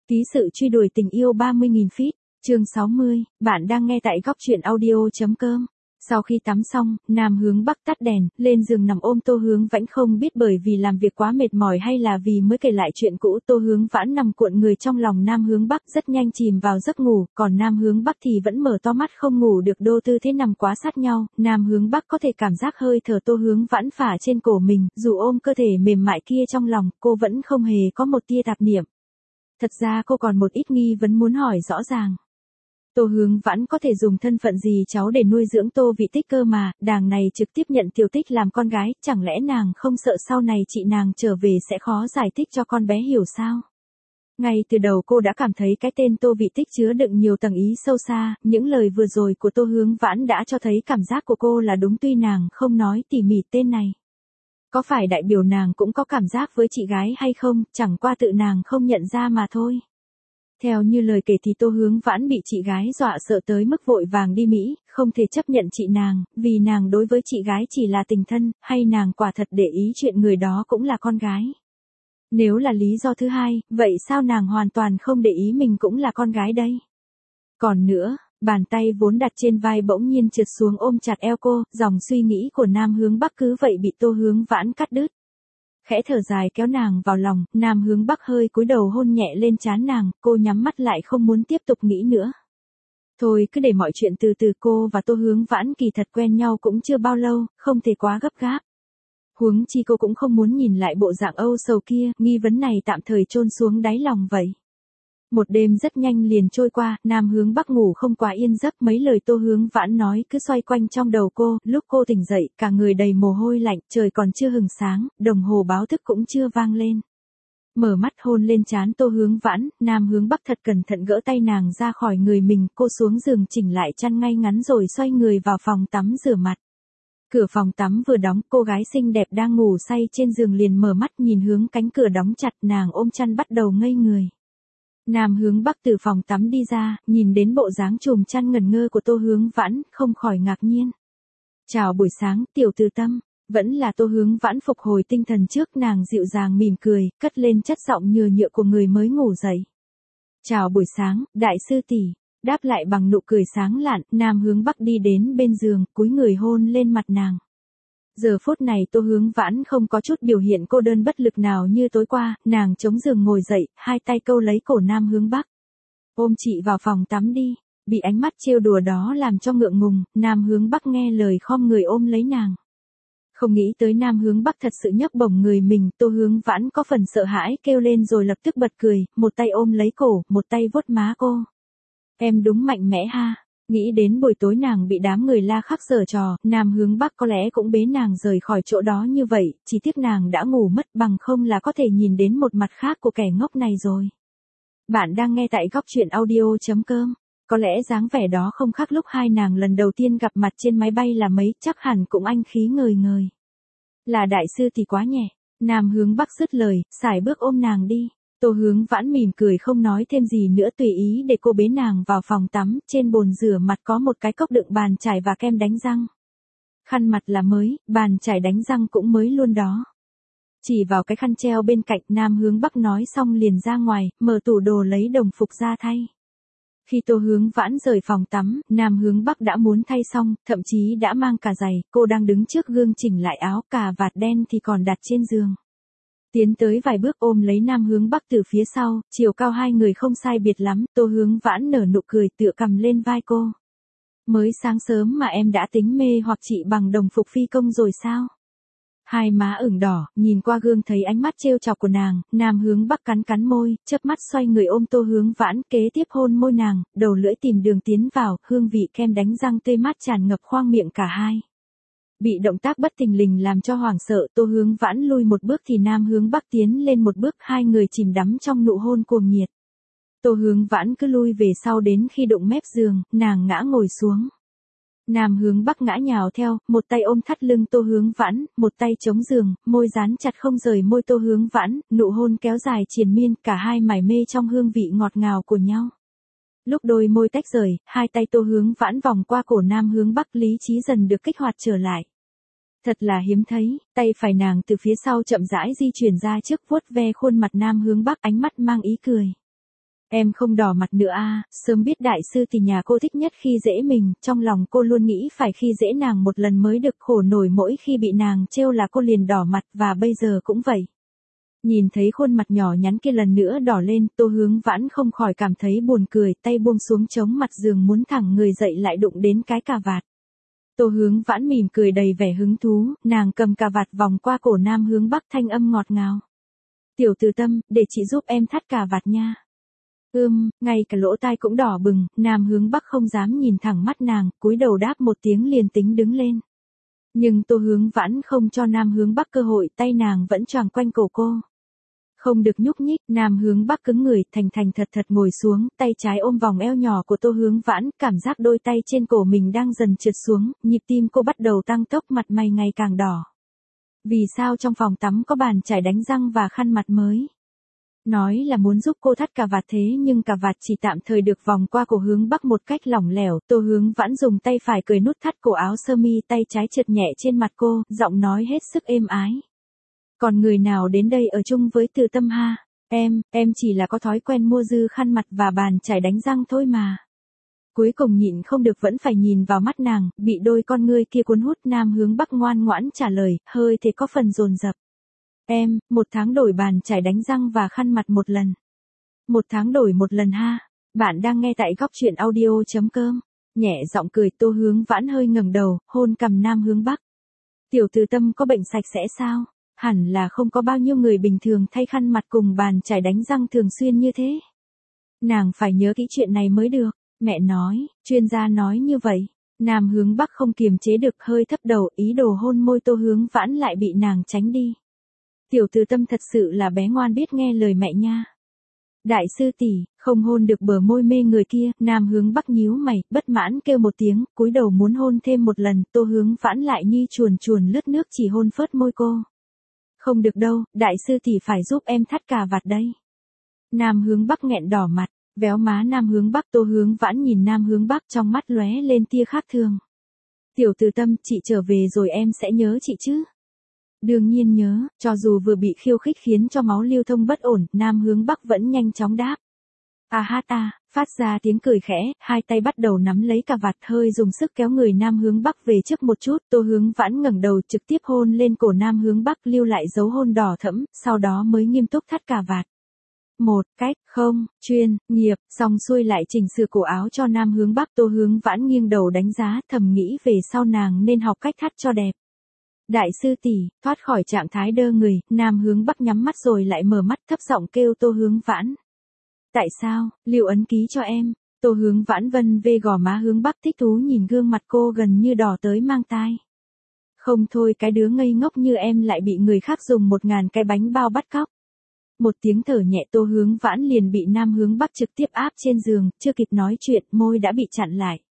Ký sự truy đuổi tình yêu 30.000 feet, chương 60, bạn đang nghe tại góc truyện audio.com. Sau khi tắm xong, Nam Hướng Bắc tắt đèn, lên giường nằm ôm Tô Hướng Vãn, không biết bởi vì làm việc quá mệt mỏi hay là vì mới kể lại chuyện cũ. Tô Hướng Vãn nằm cuộn người trong lòng Nam Hướng Bắc, rất nhanh chìm vào giấc ngủ, còn Nam Hướng Bắc thì vẫn mở to mắt không ngủ được. Đô tư thế nằm quá sát nhau, Nam Hướng Bắc có thể cảm giác hơi thở Tô Hướng Vãn phả trên cổ mình, dù ôm cơ thể mềm mại kia trong lòng, cô vẫn không hề có một tia tạp niệm. Thật ra cô còn một ít nghi vấn muốn hỏi rõ ràng. Tô Hướng Vãn có thể dùng thân phận gì cháu để nuôi dưỡng Tô Vị Tích cơ mà, đàng này trực tiếp nhận Tiểu Tích làm con gái, chẳng lẽ nàng không sợ sau này chị nàng trở về sẽ khó giải thích cho con bé hiểu sao? Ngay từ đầu cô đã cảm thấy cái tên Tô Vị Tích chứa đựng nhiều tầng ý sâu xa, những lời vừa rồi của Tô Hướng Vãn đã cho thấy cảm giác của cô là đúng, tuy nàng không nói tỉ mỉ tên này. Có phải đại biểu nàng cũng có cảm giác với chị gái hay không, chẳng qua tự nàng không nhận ra mà thôi. Theo như lời kể thì Tô Hướng Vãn bị chị gái dọa sợ tới mức vội vàng đi Mỹ, không thể chấp nhận chị nàng, vì nàng đối với chị gái chỉ là tình thân, hay nàng quả thật để ý chuyện người đó cũng là con gái. Nếu là lý do thứ hai, vậy sao nàng hoàn toàn không để ý mình cũng là con gái đây? Còn nữa, bàn tay vốn đặt trên vai bỗng nhiên trượt xuống ôm chặt eo cô, dòng suy nghĩ của Nam Hướng Bắc cứ vậy bị Tô Hướng Vãn cắt đứt. Khẽ thở dài kéo nàng vào lòng, Nam Hướng Bắc hơi cúi đầu hôn nhẹ lên trán nàng, cô nhắm mắt lại không muốn tiếp tục nghĩ nữa. Thôi cứ để mọi chuyện từ từ, cô và Tô Hướng Vãn kỳ thật quen nhau cũng chưa bao lâu, không thể quá gấp gáp. Huống chi cô cũng không muốn nhìn lại bộ dạng âu sầu kia, nghi vấn này tạm thời chôn xuống đáy lòng vậy. Một đêm rất nhanh liền trôi qua, Nam Hướng Bắc ngủ không quá yên giấc, mấy lời Tô Hướng Vãn nói cứ xoay quanh trong đầu cô, lúc cô tỉnh dậy, cả người đầy mồ hôi lạnh, trời còn chưa hừng sáng, đồng hồ báo thức cũng chưa vang lên. Mở mắt hôn lên trán Tô Hướng Vãn, Nam Hướng Bắc thật cẩn thận gỡ tay nàng ra khỏi người mình, cô xuống giường chỉnh lại chăn ngay ngắn rồi xoay người vào phòng tắm rửa mặt. Cửa phòng tắm vừa đóng, cô gái xinh đẹp đang ngủ say trên giường liền mở mắt nhìn hướng cánh cửa đóng chặt, nàng ôm chăn bắt đầu ngây người. Nam Hướng Bắc từ phòng tắm đi ra, nhìn đến bộ dáng chùm chăn ngẩn ngơ của Tô Hướng Vãn, không khỏi ngạc nhiên. Chào buổi sáng, tiểu tư tâm. Vẫn là Tô Hướng Vãn phục hồi tinh thần trước, nàng dịu dàng mỉm cười, cất lên chất giọng nhừa nhựa của người mới ngủ dậy. Chào buổi sáng, đại sư tỷ. Đáp lại bằng nụ cười sáng lạn, Nam Hướng Bắc đi đến bên giường, cúi người hôn lên mặt nàng. Giờ phút này Tô Hướng Vãn không có chút biểu hiện cô đơn bất lực nào như tối qua, nàng chống giường ngồi dậy, hai tay câu lấy cổ Nam Hướng Bắc. Ôm chị vào phòng tắm đi, bị ánh mắt trêu đùa đó làm cho ngượng ngùng, Nam Hướng Bắc nghe lời khom người ôm lấy nàng. Không nghĩ tới Nam Hướng Bắc thật sự nhấc bổng người mình, Tô Hướng Vãn có phần sợ hãi kêu lên rồi lập tức bật cười, một tay ôm lấy cổ, một tay vuốt má cô. Em đúng mạnh mẽ ha. Nghĩ đến buổi tối nàng bị đám người la khắc giở trò, Nam Hướng Bắc có lẽ cũng bế nàng rời khỏi chỗ đó như vậy, chỉ tiếc nàng đã ngủ mất, bằng không là có thể nhìn đến một mặt khác của kẻ ngốc này rồi. Bạn đang nghe tại góc truyện audio.com. Có lẽ dáng vẻ đó không khác lúc hai nàng lần đầu tiên gặp mặt trên máy bay là mấy, chắc hẳn cũng anh khí ngời ngời. Là đại sư thì quá nhẹ. Nam Hướng Bắc dứt lời, sải bước ôm nàng đi. Tô Hướng Vãn mỉm cười không nói thêm gì nữa, tùy ý để cô bế nàng vào phòng tắm, trên bồn rửa mặt có một cái cốc đựng bàn chải và kem đánh răng. Khăn mặt là mới, bàn chải đánh răng cũng mới luôn đó. Chỉ vào cái khăn treo bên cạnh, Nam Hướng Bắc nói xong liền ra ngoài, mở tủ đồ lấy đồng phục ra thay. Khi Tô Hướng Vãn rời phòng tắm, Nam Hướng Bắc đã muốn thay xong, thậm chí đã mang cả giày, cô đang đứng trước gương chỉnh lại áo, cà vạt đen thì còn đặt trên giường. Tiến tới vài bước ôm lấy Nam Hướng Bắc từ phía sau, chiều cao hai người không sai biệt lắm, Tô Hướng Vãn nở nụ cười tựa cầm lên vai cô. Mới sáng sớm mà em đã tính mê hoặc chị bằng đồng phục phi công rồi sao? Hai má ửng đỏ, nhìn qua gương thấy ánh mắt trêu chọc của nàng, Nam Hướng Bắc cắn cắn môi, chớp mắt xoay người ôm Tô Hướng Vãn, kế tiếp hôn môi nàng, đầu lưỡi tìm đường tiến vào, hương vị kem đánh răng tươi mát tràn ngập khoang miệng cả hai. Bị động tác bất thình lình làm cho hoảng sợ, Tô Hướng Vãn lui một bước thì Nam Hướng Bắc tiến lên một bước, hai người chìm đắm trong nụ hôn cuồng nhiệt. Tô Hướng Vãn cứ lui về sau đến khi đụng mép giường, nàng ngã ngồi xuống. Nam Hướng Bắc ngã nhào theo, một tay ôm thắt lưng Tô Hướng Vãn, một tay chống giường, môi dán chặt không rời môi Tô Hướng Vãn, nụ hôn kéo dài triền miên, cả hai mải mê trong hương vị ngọt ngào của nhau. Lúc đôi môi tách rời, hai tay Tô Hướng Vãn vòng qua cổ Nam Hướng Bắc, lý trí dần được kích hoạt trở lại. Thật là hiếm thấy, tay phải nàng từ phía sau chậm rãi di chuyển ra trước vuốt ve khuôn mặt Nam Hướng Bắc, ánh mắt mang ý cười. Em không đỏ mặt nữa à, sớm biết đại sư thì nhà cô thích nhất khi dễ mình, trong lòng cô luôn nghĩ phải khi dễ nàng một lần mới được, khổ nổi mỗi khi bị nàng trêu là cô liền đỏ mặt, và bây giờ cũng vậy. Nhìn thấy khuôn mặt nhỏ nhắn kia lần nữa đỏ lên, Tô Hướng Vãn không khỏi cảm thấy buồn cười, tay buông xuống chống mặt giường muốn thẳng người dậy lại đụng đến cái cà vạt. Tô Hướng Vãn mỉm cười đầy vẻ hứng thú, nàng cầm cà vạt vòng qua cổ Nam Hướng Bắc, thanh âm ngọt ngào. Tiểu Từ Tâm, để chị giúp em thắt cà vạt nha. Ngay cả lỗ tai cũng đỏ bừng, Nam Hướng Bắc không dám nhìn thẳng mắt nàng, cúi đầu đáp một tiếng liền tính đứng lên. Nhưng Tô Hướng Vãn không cho Nam Hướng Bắc cơ hội, tay nàng vẫn choàng quanh cổ cô. Không được nhúc nhích, Nam Hướng Bắc cứng người, thành thành thật thật ngồi xuống, tay trái ôm vòng eo nhỏ của Tô Hướng Vãn, cảm giác đôi tay trên cổ mình đang dần trượt xuống, nhịp tim cô bắt đầu tăng tốc, mặt mày ngày càng đỏ. Vì sao trong phòng tắm có bàn chải đánh răng và khăn mặt mới? Nói là muốn giúp cô thắt cà vạt, thế nhưng cà vạt chỉ tạm thời được vòng qua cổ Hướng Bắc một cách lỏng lẻo. Tô Hướng Vãn dùng tay phải cởi nút thắt cổ áo sơ mi, tay trái trượt nhẹ trên mặt cô, giọng nói hết sức êm ái. Còn người nào đến đây ở chung với Từ Tâm ha? Em chỉ là có thói quen mua dư khăn mặt và bàn chải đánh răng thôi mà. Cuối cùng nhịn không được vẫn phải nhìn vào mắt nàng, bị đôi con ngươi kia cuốn hút. Nam Hướng Bắc ngoan ngoãn trả lời, hơi thế có phần dồn dập. Một tháng đổi bàn chải đánh răng và khăn mặt một lần. Một tháng đổi một lần ha. Bạn đang nghe tại góc truyện audio.com. Nhẹ giọng cười, Tô Hướng Vãn hơi ngẩng đầu, hôn cằm Nam Hướng Bắc. Tiểu Từ Tâm có bệnh sạch sẽ sao? Hẳn là không có bao nhiêu người bình thường thay khăn mặt cùng bàn chải đánh răng thường xuyên như thế. Nàng phải nhớ kỹ chuyện này mới được. Mẹ nói, chuyên gia nói như vậy. Nam Hướng Bắc không kiềm chế được, hơi thấp đầu, ý đồ hôn môi Tô Hướng Vãn lại bị nàng tránh đi. Tiểu Từ Tâm thật sự là bé ngoan biết nghe lời mẹ nha. Đại sư tỷ, không hôn được bờ môi mê người kia. Nam Hướng Bắc nhíu mày, bất mãn kêu một tiếng, cúi đầu muốn hôn thêm một lần. Tô Hướng Vãn lại như chuồn chuồn lướt nước chỉ hôn phớt môi cô. Không được đâu, đại sư tỷ phải giúp em thắt cà vạt đây. Nam Hướng Bắc nghẹn đỏ mặt, véo má Nam Hướng Bắc. Tô Hướng Vãn nhìn Nam Hướng Bắc, trong mắt lóe lên tia khác thường. Tiểu Từ Tâm, chị trở về rồi em sẽ nhớ chị chứ? Đương nhiên nhớ, cho dù vừa bị khiêu khích khiến cho máu lưu thông bất ổn, Nam Hướng Bắc vẫn nhanh chóng đáp. À ha ta, phát ra tiếng cười khẽ, hai tay bắt đầu nắm lấy cà vạt, hơi dùng sức kéo người Nam Hướng Bắc về trước một chút. Tô Hướng Vãn ngẩng đầu trực tiếp hôn lên cổ Nam Hướng Bắc, lưu lại dấu hôn đỏ thẫm, sau đó mới nghiêm túc thắt cà vạt. Một cách không chuyên nghiệp, xong xuôi lại chỉnh sửa cổ áo cho Nam Hướng Bắc. Tô Hướng Vãn nghiêng đầu đánh giá, thầm nghĩ về sau nàng nên học cách thắt cho đẹp. Đại sư tỷ, thoát khỏi trạng thái đơ người, Nam Hướng Bắc nhắm mắt rồi lại mở mắt, thấp giọng kêu Tô Hướng Vãn. Tại sao, Lưu ấn ký cho em. Tô Hướng Vãn vân về gò má Hướng Bắc, thích thú nhìn gương mặt cô gần như đỏ tới mang tai. Không thôi, cái đứa ngây ngốc như em lại bị người khác dùng 1000 cái bánh bao bắt cóc. Một tiếng thở nhẹ, Tô Hướng Vãn liền bị Nam Hướng Bắc trực tiếp áp trên giường, chưa kịp nói chuyện, môi đã bị chặn lại.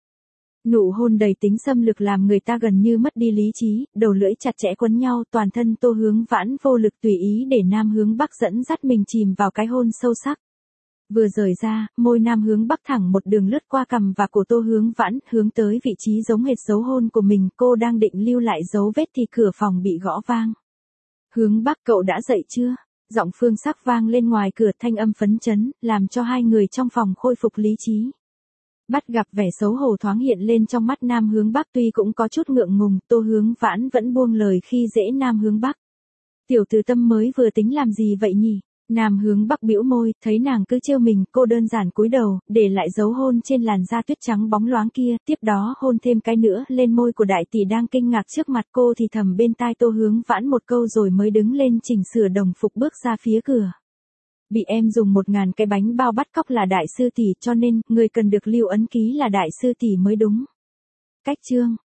Nụ hôn đầy tính xâm lược làm người ta gần như mất đi lý trí, đầu lưỡi chặt chẽ quấn nhau, toàn thân Tô Hướng Vãn vô lực tùy ý để Nam Hướng Bắc dẫn dắt mình chìm vào cái hôn sâu sắc. Vừa rời ra, môi Nam Hướng Bắc thẳng một đường lướt qua cằm và cổ Tô Hướng Vãn, hướng tới vị trí giống hệt dấu hôn của mình. Cô đang định lưu lại dấu vết thì cửa phòng bị gõ vang. Hướng Bắc, cậu đã dậy chưa? Giọng Phương Sắc vang lên ngoài cửa, thanh âm phấn chấn, làm cho hai người trong phòng khôi phục lý trí. Bắt gặp vẻ xấu hổ thoáng hiện lên trong mắt Nam Hướng Bắc, tuy cũng có chút ngượng ngùng, Tô Hướng Vãn vẫn buông lời khi dễ Nam Hướng Bắc. Tiểu Từ Tâm mới vừa tính làm gì vậy nhỉ? Nam Hướng Bắc bĩu môi, thấy nàng cứ trêu mình, cô đơn giản cúi đầu, để lại dấu hôn trên làn da tuyết trắng bóng loáng kia, tiếp đó hôn thêm cái nữa lên môi của đại tỷ đang kinh ngạc trước mặt cô, thì thầm bên tai Tô Hướng Vãn một câu rồi mới đứng lên chỉnh sửa đồng phục bước ra phía cửa. Bị em dùng 1000 cái bánh bao bắt cóc là đại sư tỷ, cho nên người cần được lưu ấn ký là đại sư tỷ mới đúng. Cách chương